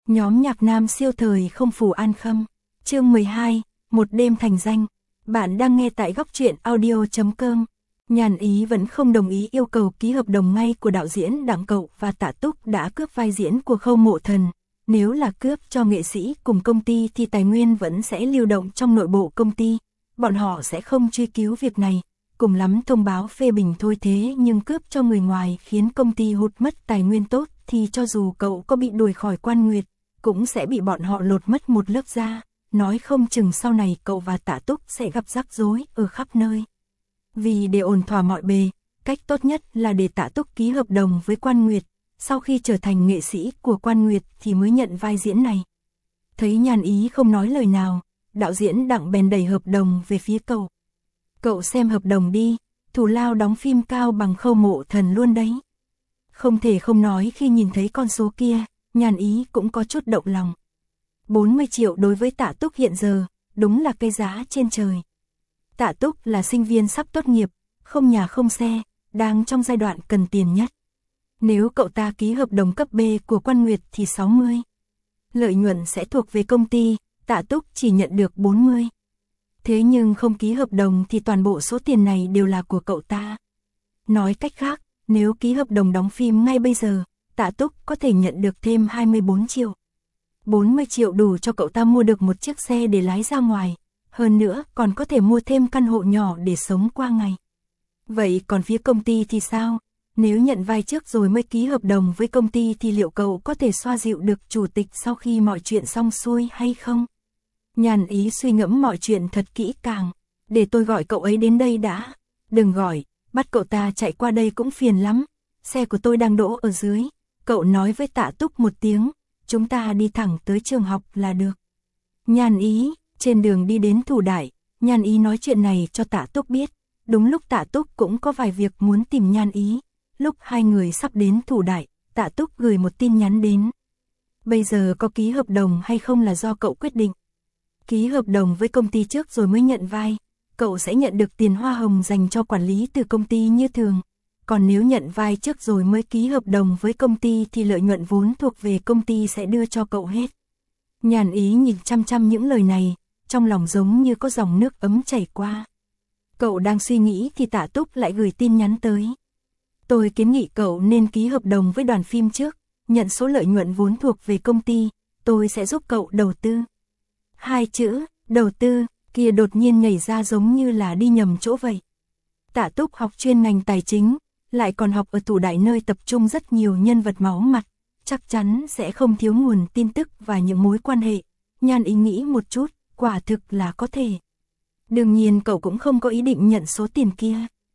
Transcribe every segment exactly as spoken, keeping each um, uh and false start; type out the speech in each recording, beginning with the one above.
Nhóm nhạc nam siêu thời không phủ An Khâm. Chương mười hai, một đêm thành danh. Bạn đang nghe tại góc truyện audio chấm com. Nhàn Ý vẫn không đồng ý yêu cầu ký hợp đồng ngay của đạo diễn Đặng Cậu và Tạ Túc đã cướp vai diễn của Khâu Mộ Thần. Nếu là cướp cho nghệ sĩ cùng công ty thì tài nguyên vẫn sẽ lưu động trong nội bộ công ty. Bọn họ sẽ không truy cứu việc này, cùng lắm thông báo phê bình thôi, thế nhưng cướp cho người ngoài khiến công ty hụt mất tài nguyên tốt thì cho dù cậu có bị đuổi khỏi Quan Nguyệt, cũng sẽ bị bọn họ lột mất một lớp da. Nói không chừng sau này cậu và Tạ Túc sẽ gặp rắc rối ở khắp nơi. Vì để ổn thỏa mọi bề, cách tốt nhất là để Tạ Túc ký hợp đồng với Quan Nguyệt, sau khi trở thành nghệ sĩ của Quan Nguyệt thì mới nhận vai diễn này. Thấy Nhàn Ý không nói lời nào, đạo diễn Đặng bèn đẩy hợp đồng về phía cậu. Cậu xem hợp đồng đi, thù lao đóng phim cao bằng Khâu Mộ Thần luôn đấy. Không thể không nói khi nhìn thấy con số kia, Nhàn Ý cũng có chút động lòng. bốn mươi triệu đối với Tạ Túc hiện giờ, đúng là cây giá trên trời. Tạ Túc là sinh viên sắp tốt nghiệp, không nhà không xe, đang trong giai đoạn cần tiền nhất. Nếu cậu ta ký hợp đồng cấp B của Quan Nguyệt thì sáu mươi. Lợi nhuận sẽ thuộc về công ty, Tạ Túc chỉ nhận được bốn mươi. Thế nhưng không ký hợp đồng thì toàn bộ số tiền này đều là của cậu ta. Nói cách khác, nếu ký hợp đồng đóng phim ngay bây giờ, Tạ Túc có thể nhận được thêm hai mươi bốn triệu. bốn mươi triệu đủ cho cậu ta mua được một chiếc xe để lái ra ngoài, hơn nữa còn có thể mua thêm căn hộ nhỏ để sống qua ngày. Vậy còn phía công ty thì sao? Nếu nhận vai trước rồi mới ký hợp đồng với công ty thì liệu cậu có thể xoa dịu được chủ tịch sau khi mọi chuyện xong xuôi hay không? Nhàn Ý suy ngẫm mọi chuyện thật kỹ càng. Để tôi gọi cậu ấy đến đây đã. Đừng gọi, bắt cậu ta chạy qua đây cũng phiền lắm. Xe của tôi đang đỗ ở dưới. Cậu nói với Tạ Túc một tiếng, chúng ta đi thẳng tới trường học là được. Nhàn Ý, trên đường đi đến Thủ Đại, Nhàn Ý nói chuyện này cho Tạ Túc biết. Đúng lúc Tạ Túc cũng có vài việc muốn tìm Nhàn Ý. Lúc hai người sắp đến Thủ Đại, Tạ Túc gửi một tin nhắn đến. Bây giờ có ký hợp đồng hay không là do cậu quyết định. Ký hợp đồng với công ty trước rồi mới nhận vai, cậu sẽ nhận được tiền hoa hồng dành cho quản lý từ công ty như thường. Còn nếu nhận vai trước rồi mới ký hợp đồng với công ty thì lợi nhuận vốn thuộc về công ty sẽ đưa cho cậu hết. Nhàn Ý nhìn chăm chăm những lời này, trong lòng giống như có dòng nước ấm chảy qua. Cậu đang suy nghĩ thì Tạ Túc lại gửi tin nhắn tới. Tôi kiến nghị cậu nên ký hợp đồng với đoàn phim trước, nhận số lợi nhuận vốn thuộc về công ty, tôi sẽ giúp cậu đầu tư. Hai chữ, đầu tư, kia đột nhiên nhảy ra giống như là đi nhầm chỗ vậy. Tạ Túc học chuyên ngành tài chính, lại còn học ở Thủ Đại nơi tập trung rất nhiều nhân vật máu mặt, chắc chắn sẽ không thiếu nguồn tin tức và những mối quan hệ. Nhàn Ý nghĩ một chút, quả thực là có thể. Đương nhiên cậu cũng không có ý định nhận số tiền kia.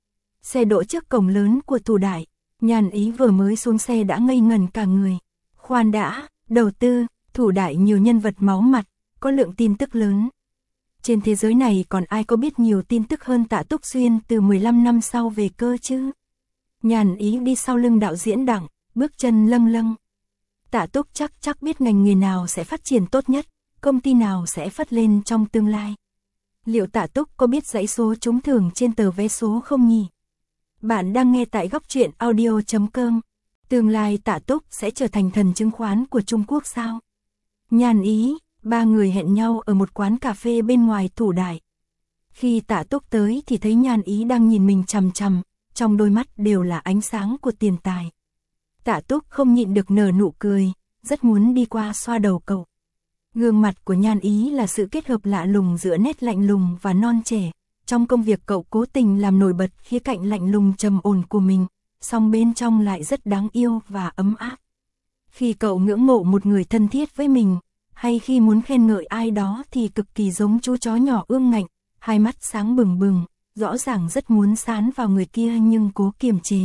Xe đỗ trước cổng lớn của Thủ Đại, Nhàn Ý vừa mới xuống xe đã ngây ngẩn cả người. Khoan đã, đầu tư, Thủ Đại nhiều nhân vật máu mặt, có lượng tin tức lớn. Trên thế giới này còn ai có biết nhiều tin tức hơn Tạ Túc Xuyên từ mười lăm năm sau về cơ chứ? Nhàn Ý đi sau lưng đạo diễn Đặng, bước chân lâng lâng. Tạ Túc chắc chắc biết ngành nghề nào sẽ phát triển tốt nhất, công ty nào sẽ phất lên trong tương lai. Liệu Tạ Túc có biết dãy số trúng thưởng trên tờ vé số không nhỉ? Bạn đang nghe tại góc truyện audio chấm com. Tương lai Tạ Túc sẽ trở thành thần chứng khoán của Trung Quốc sao? Nhàn Ý, ba người hẹn nhau ở một quán cà phê bên ngoài Thủ Đại. Khi Tạ Túc tới thì thấy Nhàn Ý đang nhìn mình chằm chằm, trong đôi mắt đều là ánh sáng của tiền tài. Tạ Túc không nhịn được nở nụ cười, rất muốn đi qua xoa đầu cậu. Gương mặt của Nhàn Ý là sự kết hợp lạ lùng giữa nét lạnh lùng và non trẻ. Trong công việc cậu cố tình làm nổi bật khía cạnh lạnh lùng trầm ổn của mình, song bên trong lại rất đáng yêu và ấm áp. Khi cậu ngưỡng mộ một người thân thiết với mình, hay khi muốn khen ngợi ai đó thì cực kỳ giống chú chó nhỏ ương ngạnh, hai mắt sáng bừng bừng, rõ ràng rất muốn sán vào người kia nhưng cố kiềm chế.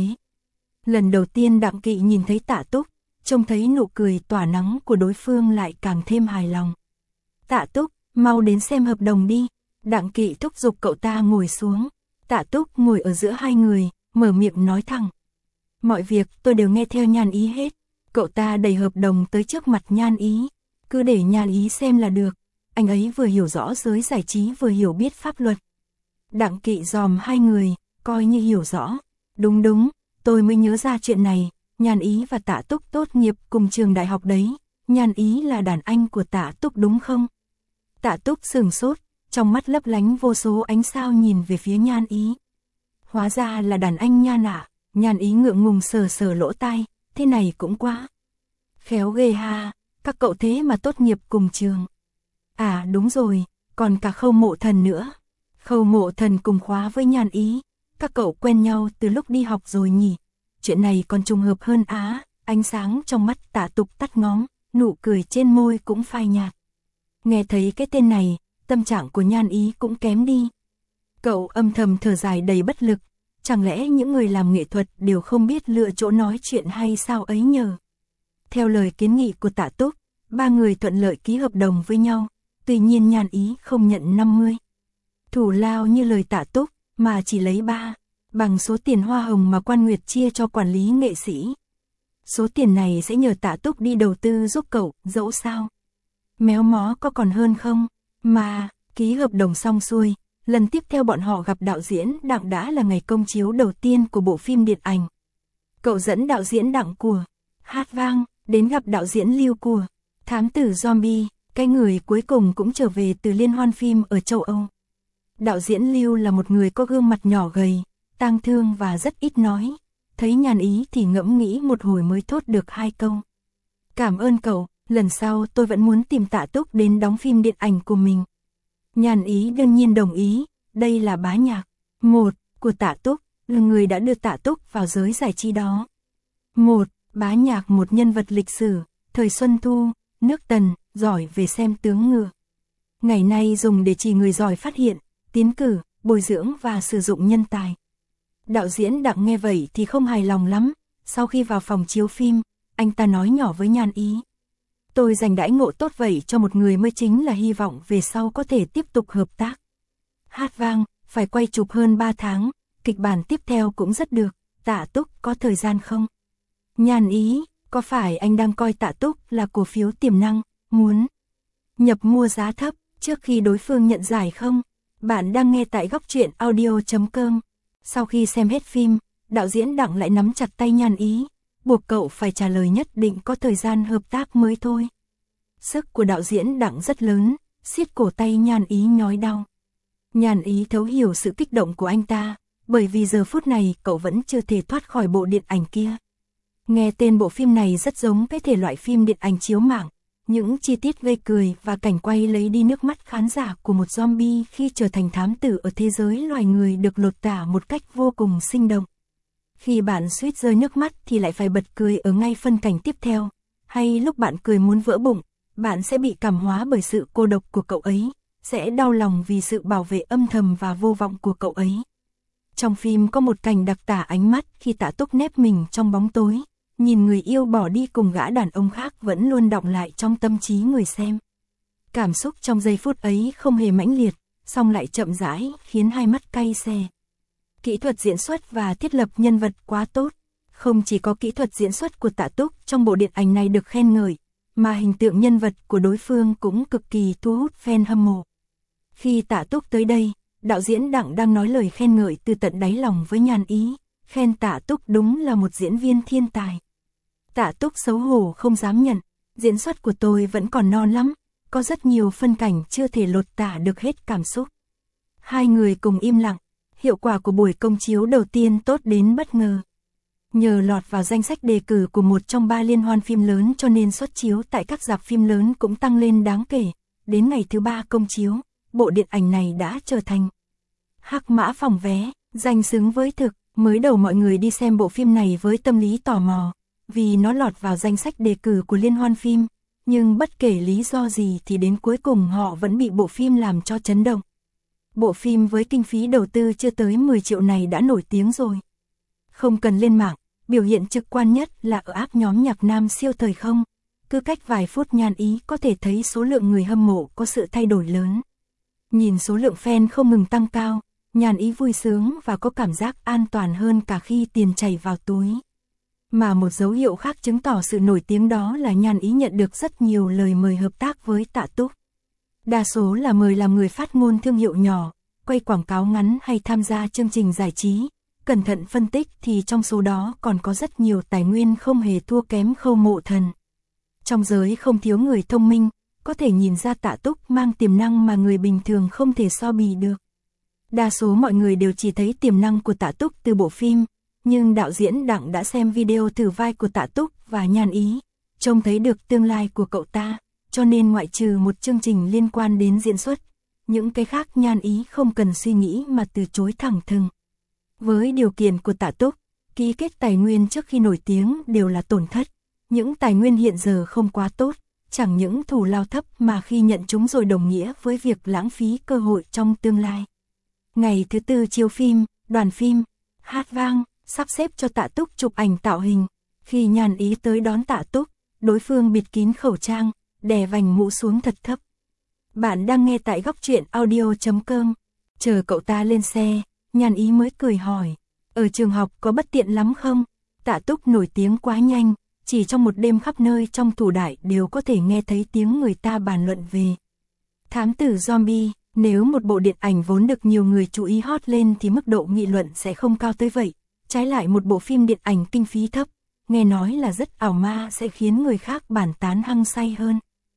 Lần đầu tiên Đặng Kỵ nhìn thấy Tạ Túc, trông thấy nụ cười tỏa nắng của đối phương lại càng thêm hài lòng. Tạ Túc, mau đến xem hợp đồng đi. Đặng Kỵ thúc giục cậu ta ngồi xuống. Tạ Túc ngồi ở giữa hai người, mở miệng nói thẳng. Mọi việc tôi đều nghe theo Nhàn Ý hết. Cậu ta đẩy hợp đồng tới trước mặt Nhàn Ý. Cứ để Nhàn Ý xem là được. Anh ấy vừa hiểu rõ giới giải trí vừa hiểu biết pháp luật. Đặng Kỵ dòm hai người, coi như hiểu rõ. Đúng đúng, tôi mới nhớ ra chuyện này. Nhàn Ý và Tạ Túc tốt nghiệp cùng trường đại học đấy. Nhan Ý là đàn anh của Tạ Túc đúng không? Tạ Túc sửng sốt, trong mắt lấp lánh vô số ánh sao nhìn về phía Nhan Ý. Hóa ra là đàn anh Nhan ạ. Nhan Ý ngượng ngùng sờ sờ lỗ tai, thế này cũng quá khéo ghê ha, các cậu thế mà tốt nghiệp cùng trường. À đúng rồi, còn cả Khâu Mộ Thần nữa. Khâu Mộ Thần cùng khóa với Nhan Ý, các cậu quen nhau từ lúc đi học rồi nhỉ? Chuyện này còn trùng hợp hơn á. Ánh sáng trong mắt Tạ Túc tắt ngóm, nụ cười trên môi cũng phai nhạt. Nghe thấy cái tên này, tâm trạng của Nhan Ý cũng kém đi. Cậu âm thầm thở dài đầy bất lực, chẳng lẽ những người làm nghệ thuật đều không biết lựa chỗ nói chuyện hay sao ấy nhờ? Theo lời kiến nghị của Tạ Túc, ba người thuận lợi ký hợp đồng với nhau, tuy nhiên Nhan Ý không nhận năm mươi thủ lao như lời Tạ Túc, mà chỉ lấy ba, bằng số tiền hoa hồng mà Quan Nguyệt chia cho quản lý nghệ sĩ. Số tiền này sẽ nhờ Tạ Túc đi đầu tư giúp cậu, dẫu sao. Méo mó có còn hơn không? Mà, ký hợp đồng xong xuôi, lần tiếp theo bọn họ gặp đạo diễn Đặng đã là ngày công chiếu đầu tiên của bộ phim điện ảnh. Cậu dẫn đạo diễn Đặng của Hát Vang, đến gặp đạo diễn Lưu của Thám Tử Zombie, cái người cuối cùng cũng trở về từ liên hoan phim ở châu Âu. Đạo diễn Lưu là một người có gương mặt nhỏ gầy, tang thương và rất ít nói. Thấy Nhan Ý thì ngẫm nghĩ một hồi mới thốt được hai câu. Cảm ơn cậu, lần sau tôi vẫn muốn tìm Tạ Túc đến đóng phim điện ảnh của mình. Nhan Ý đương nhiên đồng ý, đây là bá nhạc một của Tạ Túc, là người đã đưa Tạ Túc vào giới giải trí đó. Một, bá nhạc một nhân vật lịch sử, thời Xuân Thu, nước Tần, giỏi về xem tướng ngựa. Ngày nay dùng để chỉ người giỏi phát hiện, tiến cử, bồi dưỡng và sử dụng nhân tài. Đạo diễn Đặng nghe vậy thì không hài lòng lắm, sau khi vào phòng chiếu phim, anh ta nói nhỏ với Nhan Ý. Tôi dành đãi ngộ tốt vậy cho một người mới chính là hy vọng về sau có thể tiếp tục hợp tác. Hát Vang, phải quay chụp hơn ba tháng, kịch bản tiếp theo cũng rất được, Tạ Túc có thời gian không? Nhan Ý, có phải anh đang coi Tạ Túc là cổ phiếu tiềm năng, muốn nhập mua giá thấp trước khi đối phương nhận giải không? Bạn đang nghe tại góc truyện audio chấm com. Sau khi xem hết phim, đạo diễn Đặng lại nắm chặt tay Nhan Ý, buộc cậu phải trả lời nhất định có thời gian hợp tác mới thôi. Sức của đạo diễn Đặng rất lớn, siết cổ tay Nhan Ý nhói đau. Nhan Ý thấu hiểu sự kích động của anh ta, bởi vì giờ phút này cậu vẫn chưa thể thoát khỏi bộ điện ảnh kia. Nghe tên bộ phim này rất giống cái thể loại phim điện ảnh chiếu mạng, những chi tiết gây cười và cảnh quay lấy đi nước mắt khán giả của một zombie khi trở thành thám tử ở thế giới loài người được lột tả một cách vô cùng sinh động. Khi bạn suýt rơi nước mắt thì lại phải bật cười ở ngay phân cảnh tiếp theo, hay lúc bạn cười muốn vỡ bụng, bạn sẽ bị cảm hóa bởi sự cô độc của cậu ấy, sẽ đau lòng vì sự bảo vệ âm thầm và vô vọng của cậu ấy. Trong phim có một cảnh đặc tả ánh mắt khi Tạ Túc nép mình trong bóng tối, nhìn người yêu bỏ đi cùng gã đàn ông khác vẫn luôn đọng lại trong tâm trí người xem. Cảm xúc trong giây phút ấy không hề mãnh liệt, song lại chậm rãi, khiến hai mắt cay xè. Kỹ thuật diễn xuất và thiết lập nhân vật quá tốt. Không chỉ có kỹ thuật diễn xuất của Tạ Túc trong bộ điện ảnh này được khen ngợi, mà hình tượng nhân vật của đối phương cũng cực kỳ thu hút fan hâm mộ. Khi Tạ Túc tới đây, đạo diễn Đặng đang nói lời khen ngợi từ tận đáy lòng với Nhan Ý, khen Tạ Túc đúng là một diễn viên thiên tài. Tạ Túc xấu hổ không dám nhận, diễn xuất của tôi vẫn còn non lắm, có rất nhiều phân cảnh chưa thể lột tả được hết cảm xúc. Hai người cùng im lặng, hiệu quả của buổi công chiếu đầu tiên tốt đến bất ngờ. Nhờ lọt vào danh sách đề cử của một trong ba liên hoan phim lớn cho nên suất chiếu tại các rạp phim lớn cũng tăng lên đáng kể. Đến ngày thứ ba công chiếu, bộ điện ảnh này đã trở thành hắc mã phòng vé, danh xứng với thực. Mới đầu mọi người đi xem bộ phim này với tâm lý tò mò, vì nó lọt vào danh sách đề cử của liên hoan phim, nhưng bất kể lý do gì thì đến cuối cùng họ vẫn bị bộ phim làm cho chấn động. Bộ phim với kinh phí đầu tư chưa tới mười triệu này đã nổi tiếng rồi. Không cần lên mạng, biểu hiện trực quan nhất là ở app nhóm nhạc nam siêu thời không. Cứ cách vài phút Nhan Ý có thể thấy số lượng người hâm mộ có sự thay đổi lớn. Nhìn số lượng fan không ngừng tăng cao, Nhan Ý vui sướng và có cảm giác an toàn hơn cả khi tiền chảy vào túi. Mà một dấu hiệu khác chứng tỏ sự nổi tiếng đó là Nhan Ý nhận được rất nhiều lời mời hợp tác với Tạ Túc. Đa số là mời làm người phát ngôn thương hiệu nhỏ, quay quảng cáo ngắn hay tham gia chương trình giải trí. Cẩn thận phân tích thì trong số đó còn có rất nhiều tài nguyên không hề thua kém Khâu Mộ Thần. Trong giới không thiếu người thông minh, có thể nhìn ra Tạ Túc mang tiềm năng mà người bình thường không thể so bì được. Đa số mọi người đều chỉ thấy tiềm năng của Tạ Túc từ bộ phim, nhưng đạo diễn Đặng đã xem video thử vai của Tạ Túc và Nhan Ý, trông thấy được tương lai của cậu ta, cho nên ngoại trừ một chương trình liên quan đến diễn xuất, những cái khác Nhan Ý không cần suy nghĩ mà từ chối thẳng thừng. Với điều kiện của Tạ Túc, ký kết tài nguyên trước khi nổi tiếng đều là tổn thất, những tài nguyên hiện giờ không quá tốt, chẳng những thù lao thấp mà khi nhận chúng rồi đồng nghĩa với việc lãng phí cơ hội trong tương lai. Ngày thứ tư chiếu phim, đoàn phim, hát vang, sắp xếp cho Tạ Túc chụp ảnh tạo hình. Khi Nhan Ý tới đón Tạ Túc, đối phương bịt kín khẩu trang, đè vành mũ xuống thật thấp. Bạn đang nghe tại góc truyện audio chấm com. Chờ cậu ta lên xe, Nhan Ý mới cười hỏi, ở trường học có bất tiện lắm không? Tạ Túc nổi tiếng quá nhanh, chỉ trong một đêm khắp nơi trong Thủ Đại đều có thể nghe thấy tiếng người ta bàn luận về Thám Tử Zombie. Nếu một bộ điện ảnh vốn được nhiều người chú ý hot lên thì mức độ nghị luận sẽ không cao tới vậy. Trái lại một bộ phim điện ảnh kinh phí thấp, nghe nói là rất ảo ma sẽ khiến người khác bàn tán hăng say hơn.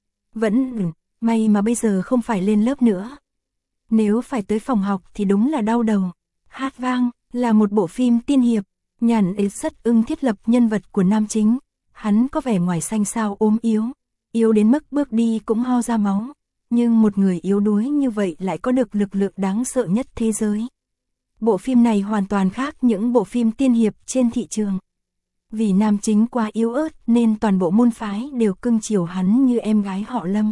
Vẫn, may mà bây giờ không phải lên lớp nữa. Nếu phải tới phòng học thì đúng là đau đầu. Hát vang là một bộ phim tiên hiệp, Nhan Ý rất ưng thiết lập nhân vật của nam chính. Hắn có vẻ ngoài xanh xao ốm yếu, yếu đến mức bước đi cũng ho ra máu. Nhưng một người yếu đuối như vậy lại có được lực lượng đáng sợ nhất thế giới. Bộ phim này hoàn toàn khác những bộ phim tiên hiệp trên thị trường. Vì nam chính quá yếu ớt nên toàn bộ môn phái đều cưng chiều hắn như em gái họ Lâm.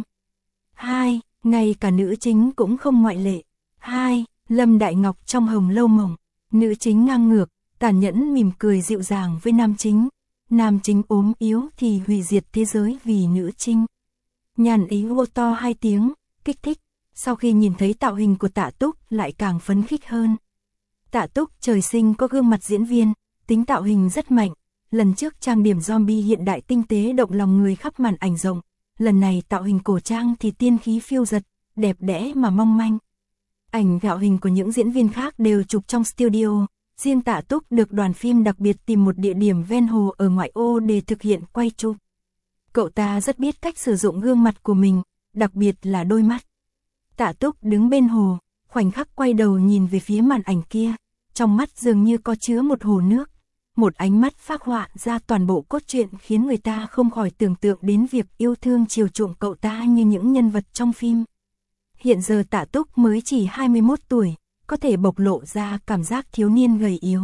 Hai, ngay cả nữ chính cũng không ngoại lệ. Hai, Lâm Đại Ngọc trong Hồng Lâu Mộng. Nữ chính ngang ngược, tàn nhẫn mỉm cười dịu dàng với nam chính. Nam chính ốm yếu thì hủy diệt thế giới vì nữ chính. Nhan Ý hô to hai tiếng, kích thích. Sau khi nhìn thấy tạo hình của Tạ Túc lại càng phấn khích hơn. Tạ Túc trời sinh có gương mặt diễn viên, tính tạo hình rất mạnh. Lần trước trang điểm zombie hiện đại tinh tế động lòng người khắp màn ảnh rộng. Lần này tạo hình cổ trang thì tiên khí phiêu dật, đẹp đẽ mà mong manh. Ảnh tạo hình của những diễn viên khác đều chụp trong studio. Riêng Tạ Túc được đoàn phim đặc biệt tìm một địa điểm ven hồ ở ngoại ô để thực hiện quay chụp. Cậu ta rất biết cách sử dụng gương mặt của mình, đặc biệt là đôi mắt. Tạ Túc đứng bên hồ, khoảnh khắc quay đầu nhìn về phía màn ảnh kia, trong mắt dường như có chứa một hồ nước. Một ánh mắt phác họa ra toàn bộ cốt truyện khiến người ta không khỏi tưởng tượng đến việc yêu thương chiều chuộng cậu ta như những nhân vật trong phim. Hiện giờ Tạ Túc mới chỉ hai mươi mốt tuổi, có thể bộc lộ ra cảm giác thiếu niên gầy yếu.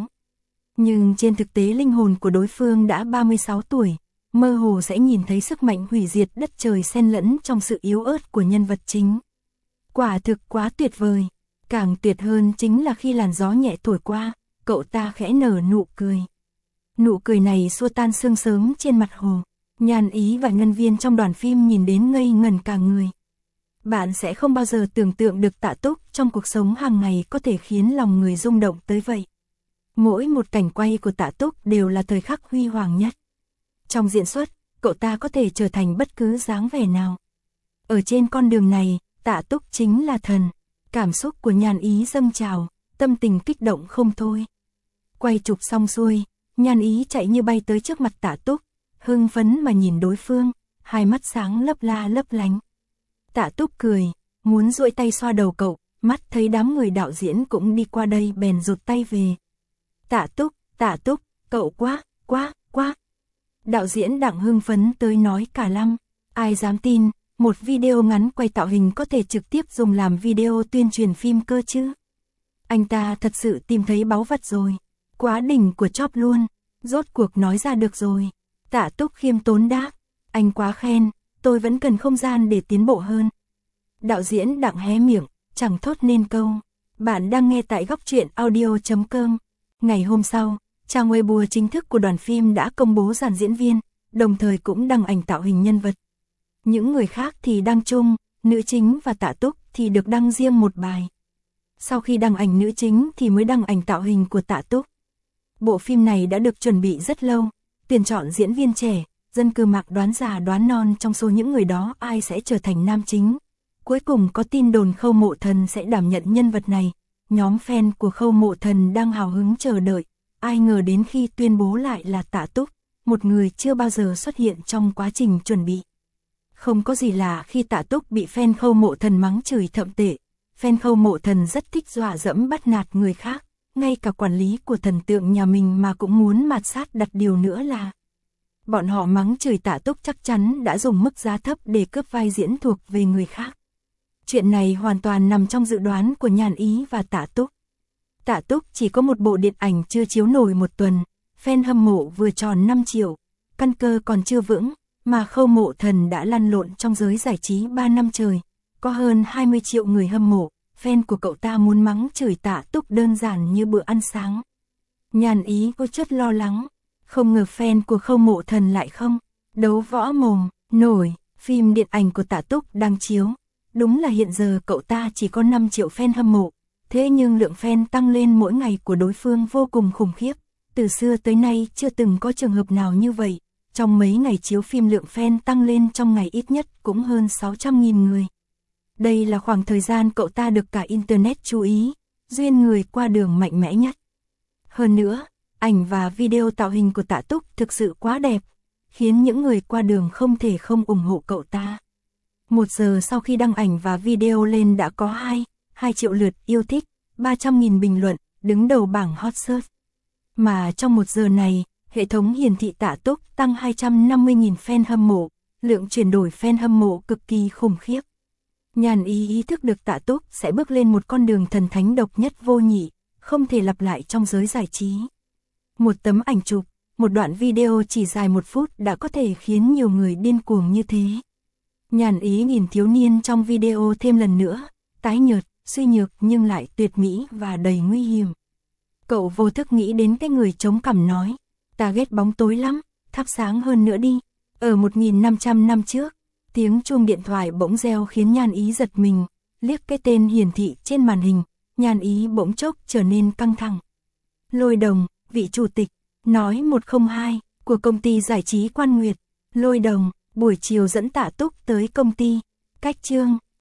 Nhưng trên thực tế linh hồn của đối phương đã ba mươi sáu tuổi, mơ hồ sẽ nhìn thấy sức mạnh hủy diệt đất trời xen lẫn trong sự yếu ớt của nhân vật chính. Quả thực quá tuyệt vời, càng tuyệt hơn chính là khi làn gió nhẹ thổi qua, cậu ta khẽ nở nụ cười. Nụ cười này xua tan sương sớm trên mặt hồ, Nhan Ý và nhân viên trong đoàn phim nhìn đến ngây ngẩn cả người. Bạn sẽ không bao giờ tưởng tượng được Tạ Túc trong cuộc sống hàng ngày có thể khiến lòng người rung động tới vậy. Mỗi một cảnh quay của Tạ Túc đều là thời khắc huy hoàng nhất. Trong diễn xuất, cậu ta có thể trở thành bất cứ dáng vẻ nào. Ở trên con đường này, Tạ Túc chính là thần. Cảm xúc của Nhan Ý dâng trào, tâm tình kích động không thôi. Quay chụp xong xuôi, Nhan Ý chạy như bay tới trước mặt Tạ Túc, hưng phấn mà nhìn đối phương, hai mắt sáng lấp la lấp lánh. Tạ Túc cười, muốn duỗi tay xoa đầu cậu, mắt thấy đám người đạo diễn cũng đi qua đây bèn rụt tay về. Tạ Túc, Tạ Túc, cậu quá, quá, quá. Đạo diễn Đặng hưng phấn tới nói cả lăng, ai dám tin, một video ngắn quay tạo hình có thể trực tiếp dùng làm video tuyên truyền phim cơ chứ. Anh ta thật sự tìm thấy báu vật rồi, quá đỉnh của chóp luôn, rốt cuộc nói ra được rồi. Tạ Túc khiêm tốn đáp, anh quá khen, tôi vẫn cần không gian để tiến bộ hơn. Đạo diễn Đặng hé miệng, chẳng thốt nên câu. Bạn đang nghe tại góc truyện audio chấm com. Ngày hôm sau, trang Weibo chính thức của đoàn phim đã công bố dàn diễn viên, đồng thời cũng đăng ảnh tạo hình nhân vật. Những người khác thì đăng chung, nữ chính và Tạ Túc thì được đăng riêng một bài. Sau khi đăng ảnh nữ chính thì mới đăng ảnh tạo hình của Tạ Túc. Bộ phim này đã được chuẩn bị rất lâu, tuyển chọn diễn viên trẻ, dân cư mạng đoán già đoán non trong số những người đó ai sẽ trở thành nam chính. Cuối cùng có tin đồn Khâu Mộ Thần sẽ đảm nhận nhân vật này, nhóm fan của Khâu Mộ Thần đang hào hứng chờ đợi, ai ngờ đến khi tuyên bố lại là Tạ Túc, một người chưa bao giờ xuất hiện trong quá trình chuẩn bị. Không có gì lạ khi Tạ Túc bị fan Khâu Mộ Thần mắng chửi thậm tệ. Fan Khâu Mộ Thần rất thích dọa dẫm bắt nạt người khác, ngay cả quản lý của thần tượng nhà mình mà cũng muốn mạt sát. Đặt điều nữa là bọn họ mắng chửi Tạ Túc chắc chắn đã dùng mức giá thấp để cướp vai diễn thuộc về người khác. Chuyện này hoàn toàn nằm trong dự đoán của Nhàn Ý và Tạ Túc. Tạ Túc chỉ có một bộ điện ảnh chưa chiếu nổi một tuần, fan hâm mộ vừa tròn năm triệu, căn cơ còn chưa vững, mà Khâu Mộ Thần đã lăn lộn trong giới giải trí ba năm trời, có hơn hai mươi triệu người hâm mộ, fan của cậu ta muốn mắng chửi Tạ Túc đơn giản như bữa ăn sáng. Nhàn Ý có chút lo lắng, không ngờ fan của Khâu Mộ Thần lại không đấu võ mồm nổi. Phim điện ảnh của Tạ Túc đang chiếu, đúng là hiện giờ cậu ta chỉ có năm triệu fan hâm mộ, thế nhưng lượng fan tăng lên mỗi ngày của đối phương vô cùng khủng khiếp, từ xưa tới nay chưa từng có trường hợp nào như vậy. Trong mấy ngày chiếu phim lượng fan tăng lên trong ngày ít nhất cũng hơn sáu trăm nghìn người. Đây là khoảng thời gian cậu ta được cả Internet chú ý, duyên người qua đường mạnh mẽ nhất. Hơn nữa, ảnh và video tạo hình của Tạ Túc thực sự quá đẹp, khiến những người qua đường không thể không ủng hộ cậu ta. Một giờ sau khi đăng ảnh và video lên đã có hai, hai triệu lượt yêu thích, ba trăm nghìn bình luận, đứng đầu bảng hot search. Mà trong một giờ này, hệ thống hiển thị Tạ Túc tăng hai trăm năm mươi nghìn fan hâm mộ, lượng chuyển đổi fan hâm mộ cực kỳ khủng khiếp. Nhàn Ý ý thức được Tạ Túc sẽ bước lên một con đường thần thánh độc nhất vô nhị, không thể lặp lại trong giới giải trí. Một tấm ảnh chụp, một đoạn video chỉ dài một phút đã có thể khiến nhiều người điên cuồng như thế. Nhàn Ý nhìn thiếu niên trong video thêm lần nữa, tái nhợt, suy nhược nhưng lại tuyệt mỹ và đầy nguy hiểm. Cậu vô thức nghĩ đến cái người chống cằm nói, ta ghét bóng tối lắm, thắp sáng hơn nữa đi. Ở một nghìn năm trăm năm trước, tiếng chuông điện thoại bỗng reo khiến Nhàn Ý giật mình, liếc cái tên hiển thị trên màn hình, Nhàn Ý bỗng chốc trở nên căng thẳng. Lôi Đồng, vị chủ tịch, nói một không hai, của công ty giải trí Quan Nguyệt. Lôi Đồng, buổi chiều dẫn Tạ Túc tới công ty. Cách chương